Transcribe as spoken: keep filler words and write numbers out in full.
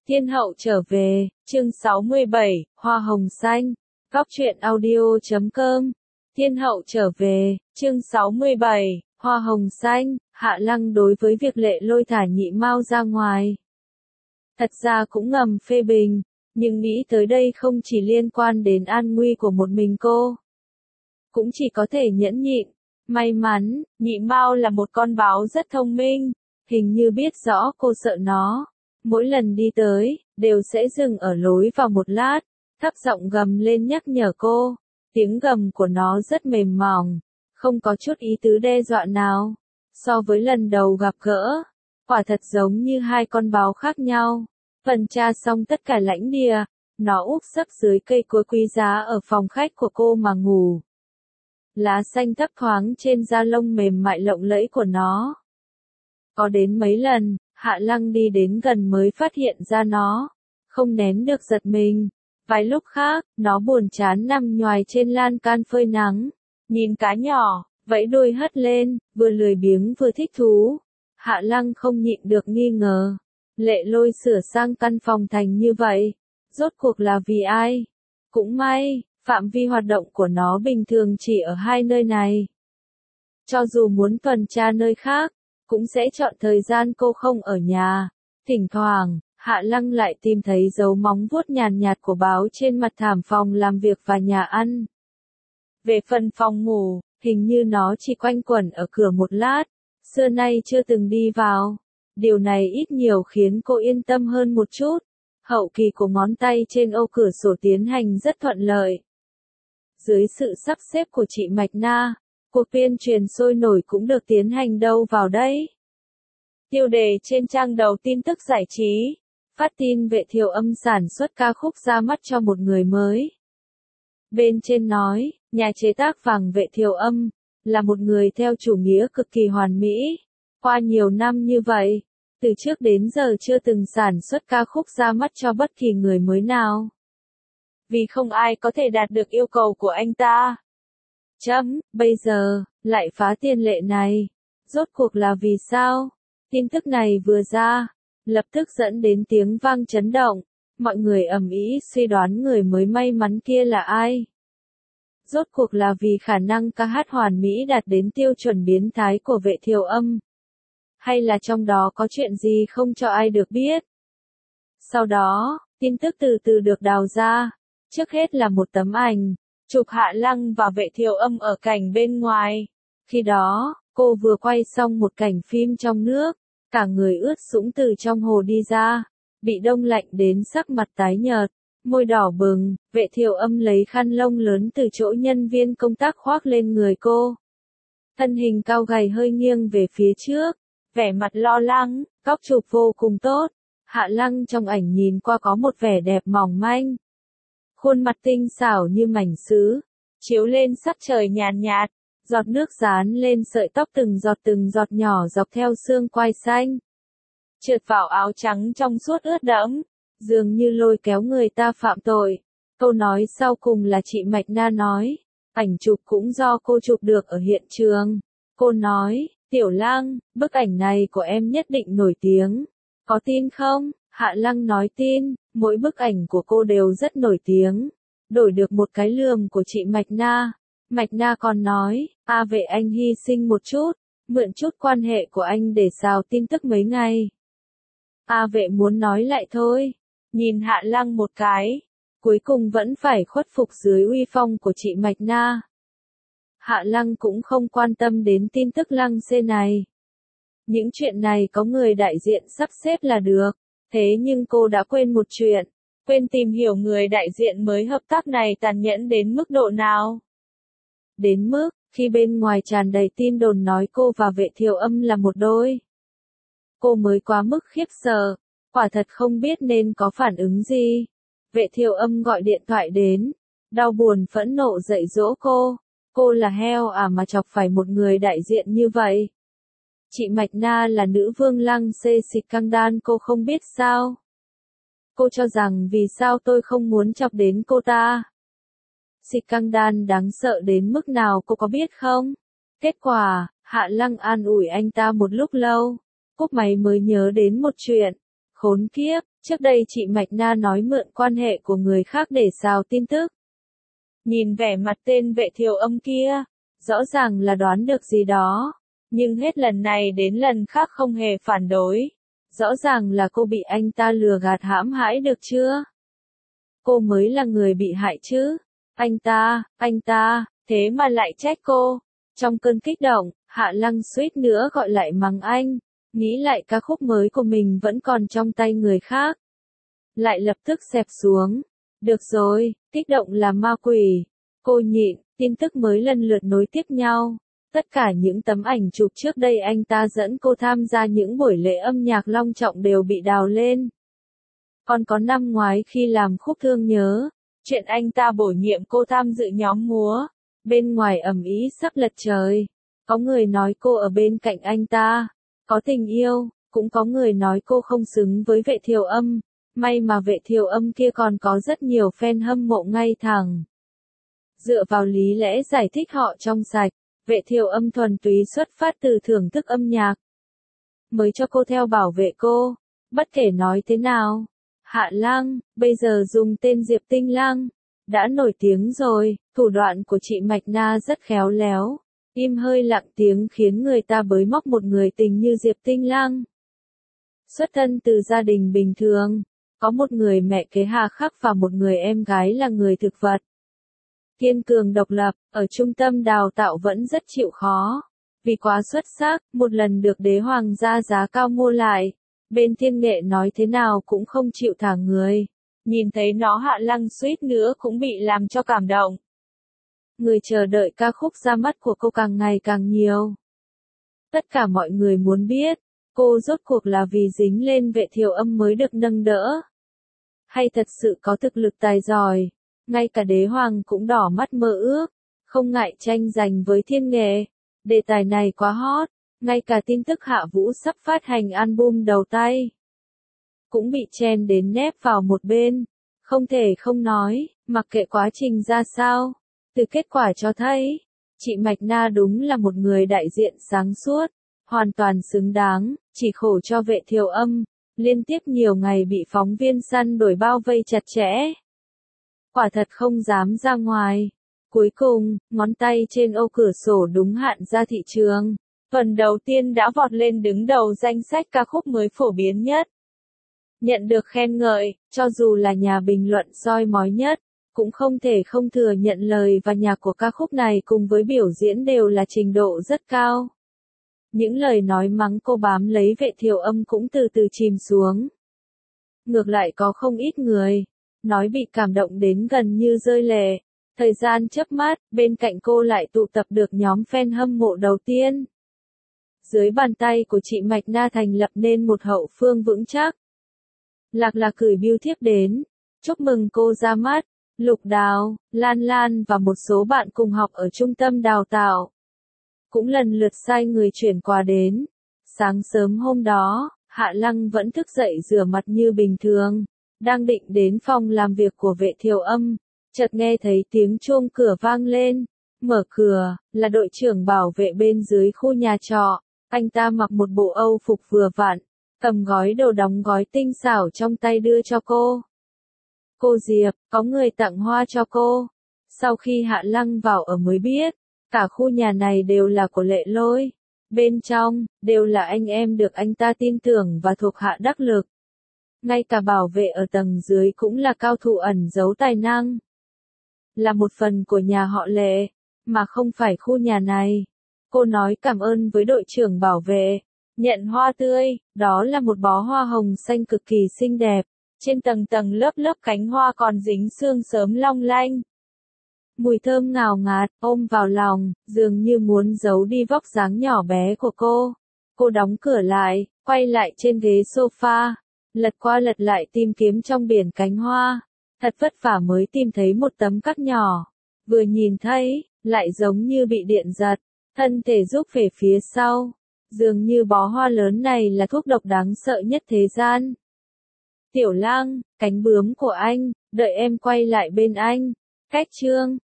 Thiên hậu trở về, chương sáu mươi bảy, Hoa hồng xanh, Góc truyện audio chấm com. Thiên hậu trở về, chương sáu mươi bảy, Hoa hồng xanh, Hạ Lăng đối với việc Lệ Lôi thả Nhị Mao ra ngoài. Thật ra cũng ngầm phê bình, nhưng nghĩ tới đây không chỉ liên quan đến an nguy của một mình cô. Cũng chỉ có thể nhẫn nhịn. May mắn, Nhị Mao là một con báo rất thông minh, hình như biết rõ cô sợ nó. Mỗi lần đi tới, đều sẽ dừng ở lối vào một lát, thấp giọng gầm lên nhắc nhở cô. Tiếng gầm của nó rất mềm mỏng, không có chút ý tứ đe dọa nào. So với lần đầu gặp gỡ, quả thật giống như hai con báo khác nhau. Phần tra xong tất cả lãnh địa, nó úp sấp dưới cây cối quý giá ở phòng khách của cô mà ngủ. Lá xanh thấp thoáng trên da lông mềm mại lộng lẫy của nó. Có đến mấy lần, Hạ Lăng đi đến gần mới phát hiện ra nó, không nén được giật mình. Vài lúc khác, nó buồn chán nằm nhoài trên lan can phơi nắng, nhìn cá nhỏ, vẫy đuôi hất lên, vừa lười biếng vừa thích thú. Hạ Lăng không nhịn được nghi ngờ, Lệ Lôi sửa sang căn phòng thành như vậy, rốt cuộc là vì ai? Cũng may, phạm vi hoạt động của nó bình thường chỉ ở hai nơi này. Cho dù muốn tuần tra nơi khác, cũng sẽ chọn thời gian cô không ở nhà. Thỉnh thoảng, Hạ Lăng lại tìm thấy dấu móng vuốt nhàn nhạt của báo trên mặt thảm phòng làm việc và nhà ăn. Về phần phòng ngủ, hình như nó chỉ quanh quẩn ở cửa một lát, xưa nay chưa từng đi vào. Điều này ít nhiều khiến cô yên tâm hơn một chút. Hậu kỳ của ngón tay trên ô cửa sổ tiến hành rất thuận lợi. Dưới sự sắp xếp của chị Mạch Na, cuộc tuyên truyền sôi nổi cũng được tiến hành đâu vào đấy. Tiêu đề trên trang đầu tin tức giải trí, phát tin Vệ Thiều Âm sản xuất ca khúc ra mắt cho một người mới. Bên trên nói, nhà chế tác vàng Vệ Thiều Âm, là một người theo chủ nghĩa cực kỳ hoàn mỹ. Qua nhiều năm như vậy, từ trước đến giờ chưa từng sản xuất ca khúc ra mắt cho bất kỳ người mới nào. Vì không ai có thể đạt được yêu cầu của anh ta. Chấm, bây giờ, lại phá tiền lệ này. Rốt cuộc là vì sao? Tin tức này vừa ra, lập tức dẫn đến tiếng vang chấn động. Mọi người ầm ĩ suy đoán người mới may mắn kia là ai. Rốt cuộc là vì khả năng ca hát hoàn mỹ đạt đến tiêu chuẩn biến thái của Vệ Thiều Âm. Hay là trong đó có chuyện gì không cho ai được biết. Sau đó, tin tức từ từ được đào ra. Trước hết là một tấm ảnh, chụp Hạ Lăng và Vệ Thiều Âm ở cảnh bên ngoài. Khi đó, cô vừa quay xong một cảnh phim trong nước, cả người ướt sũng từ trong hồ đi ra, bị đông lạnh đến sắc mặt tái nhợt, môi đỏ bừng. Vệ Thiều Âm lấy khăn lông lớn từ chỗ nhân viên công tác khoác lên người cô. Thân hình cao gầy hơi nghiêng về phía trước, vẻ mặt lo lắng, góc chụp vô cùng tốt. Hạ Lăng trong ảnh nhìn qua có một vẻ đẹp mỏng manh. Khuôn mặt tinh xảo như mảnh sứ, chiếu lên sắc trời nhàn nhạt, giọt nước dán lên sợi tóc từng giọt từng giọt nhỏ dọc theo xương quai xanh. Trượt vào áo trắng trong suốt ướt đẫm, dường như lôi kéo người ta phạm tội. Câu nói sau cùng là chị Mạch Na nói, ảnh chụp cũng do cô chụp được ở hiện trường. Cô nói, Tiểu Lăng, bức ảnh này của em nhất định nổi tiếng. Có tin không? Hạ Lăng nói tin, mỗi bức ảnh của cô đều rất nổi tiếng. Đổi được một cái lườm của chị Mạch Na. Mạch Na còn nói, a Vệ anh hy sinh một chút, mượn chút quan hệ của anh để xào tin tức mấy ngày. A Vệ muốn nói lại thôi, nhìn Hạ Lăng một cái, cuối cùng vẫn phải khuất phục dưới uy phong của chị Mạch Na. Hạ Lăng cũng không quan tâm đến tin tức Lăng xê này. Những chuyện này có người đại diện sắp xếp là được. Thế nhưng cô đã quên một chuyện, quên tìm hiểu người đại diện mới hợp tác này tàn nhẫn đến mức độ nào. Đến mức, khi bên ngoài tràn đầy tin đồn nói cô và Vệ Thiều Âm là một đôi, cô mới quá mức khiếp sợ, quả thật không biết nên có phản ứng gì. Vệ Thiều Âm gọi điện thoại đến, đau buồn phẫn nộ dạy dỗ cô, cô là heo à mà chọc phải một người đại diện như vậy. Chị Mạch Na là nữ vương Lăng xê Scandal cô không biết sao? Cô cho rằng vì sao tôi không muốn chọc đến cô ta? Scandal đáng sợ đến mức nào cô có biết không? Kết quả, Hạ Lăng an ủi anh ta một lúc lâu. Cúp máy mới nhớ đến một chuyện. Khốn kiếp, trước đây chị Mạch Na nói mượn quan hệ của người khác để xào tin tức. Nhìn vẻ mặt tên Vệ Thiều Âm kia, rõ ràng là đoán được gì đó, nhưng hết lần này đến lần khác không hề phản đối. Rõ ràng là cô bị anh ta lừa gạt hãm hại được chưa? Cô mới là người bị hại chứ. Anh ta, anh ta, thế mà lại trách cô. Trong cơn kích động, Hạ Lăng suýt nữa gọi lại mắng anh, nghĩ lại ca khúc mới của mình vẫn còn trong tay người khác. Lại lập tức xẹp xuống. Được rồi, kích động là ma quỷ. Cô nhịn, tin tức mới lần lượt nối tiếp nhau. Tất cả những tấm ảnh chụp trước đây anh ta dẫn cô tham gia những buổi lễ âm nhạc long trọng đều bị đào lên. Còn có năm ngoái khi làm khúc Thương Nhớ, chuyện anh ta bổ nhiệm cô tham dự nhóm múa, bên ngoài ầm ĩ sắp lật trời. Có người nói cô ở bên cạnh anh ta, có tình yêu, cũng có người nói cô không xứng với Vệ Thiều Âm. May mà Vệ Thiều Âm kia còn có rất nhiều fan hâm mộ ngay thẳng. Dựa vào lý lẽ giải thích họ trong sạch, Vệ Thiều Âm thuần túy xuất phát từ thưởng thức âm nhạc. Mới cho cô theo bảo vệ cô, bất kể nói thế nào. Hạ Lăng, bây giờ dùng tên Diệp Tinh Lăng, đã nổi tiếng rồi, thủ đoạn của chị Mạch Na rất khéo léo. Im hơi lặng tiếng khiến người ta bới móc một người tình như Diệp Tinh Lăng. Xuất thân từ gia đình bình thường, có một người mẹ kế hà khắc và một người em gái là người thực vật. Kiên cường độc lập, ở trung tâm đào tạo vẫn rất chịu khó. Vì quá xuất sắc, một lần được đế hoàng gia giá cao mua lại. Bên Thiên Nghệ nói thế nào cũng không chịu thả người. Nhìn thấy nó Hạ Lăng suýt nữa cũng bị làm cho cảm động. Người chờ đợi ca khúc ra mắt của cô càng ngày càng nhiều. Tất cả mọi người muốn biết, cô rốt cuộc là vì dính lên Vệ Thiều Âm mới được nâng đỡ. Hay thật sự có thực lực tài giỏi, ngay cả đế hoàng cũng đỏ mắt mơ ước, không ngại tranh giành với Thiên Nghệ. Đề tài này quá hot, ngay cả tin tức Hạ Vũ sắp phát hành album đầu tay cũng bị chen đến nép vào một bên. Không thể không nói, mặc kệ quá trình ra sao, từ kết quả cho thấy, chị Mạch Na đúng là một người đại diện sáng suốt, hoàn toàn xứng đáng, chỉ khổ cho Vệ Thiều Âm, liên tiếp nhiều ngày bị phóng viên săn đuổi bao vây chặt chẽ. Quả thật không dám ra ngoài. Cuối cùng, ngón tay trên ô cửa sổ đúng hạn ra thị trường. Tuần đầu tiên đã vọt lên đứng đầu danh sách ca khúc mới phổ biến nhất. Nhận được khen ngợi, cho dù là nhà bình luận soi mói nhất, cũng không thể không thừa nhận lời và nhạc của ca khúc này cùng với biểu diễn đều là trình độ rất cao. Những lời nói mắng cô bám lấy Vệ Thiều Âm cũng từ từ chìm xuống. Ngược lại có không ít người nói bị cảm động đến gần như rơi lệ. Thời gian chớp mắt, bên cạnh cô lại tụ tập được nhóm fan hâm mộ đầu tiên. Dưới bàn tay của chị Mạch Na thành lập nên một hậu phương vững chắc. Lạc Lạc gửi bưu thiếp đến, chúc mừng cô ra mắt. Lục Đào, Lan Lan và một số bạn cùng học ở trung tâm đào tạo cũng lần lượt sai người chuyển quà đến. Sáng sớm hôm đó, Hạ Lăng vẫn thức dậy rửa mặt như bình thường, đang định đến phòng làm việc của Vệ Thiều Âm, chợt nghe thấy tiếng chuông cửa vang lên. Mở cửa, là đội trưởng bảo vệ bên dưới khu nhà trọ. Anh ta mặc một bộ Âu phục vừa vặn, cầm gói đồ đóng gói tinh xảo trong tay đưa cho cô. Cô Diệp, có người tặng hoa cho cô. Sau khi Hạ Lăng vào ở mới biết, cả khu nhà này đều là của Lệ Lôi. Bên trong, đều là anh em được anh ta tin tưởng và thuộc hạ đắc lực. Ngay cả bảo vệ ở tầng dưới cũng là cao thủ ẩn giấu tài năng. Là một phần của nhà họ Lệ, mà không phải khu nhà này. Cô nói cảm ơn với đội trưởng bảo vệ. Nhận hoa tươi, đó là một bó hoa hồng xanh cực kỳ xinh đẹp. Trên tầng tầng lớp lớp cánh hoa còn dính sương sớm long lanh. Mùi thơm ngào ngạt, ôm vào lòng, dường như muốn giấu đi vóc dáng nhỏ bé của cô. Cô đóng cửa lại, quay lại trên ghế sofa, lật qua lật lại tìm kiếm trong biển cánh hoa. Thật vất vả mới tìm thấy một tấm cắt nhỏ. Vừa nhìn thấy, lại giống như bị điện giật, thân thể rút về phía sau. Dường như bó hoa lớn này là thuốc độc đáng sợ nhất thế gian. Tiểu Lang, cánh bướm của anh, đợi em quay lại bên anh. Cách chương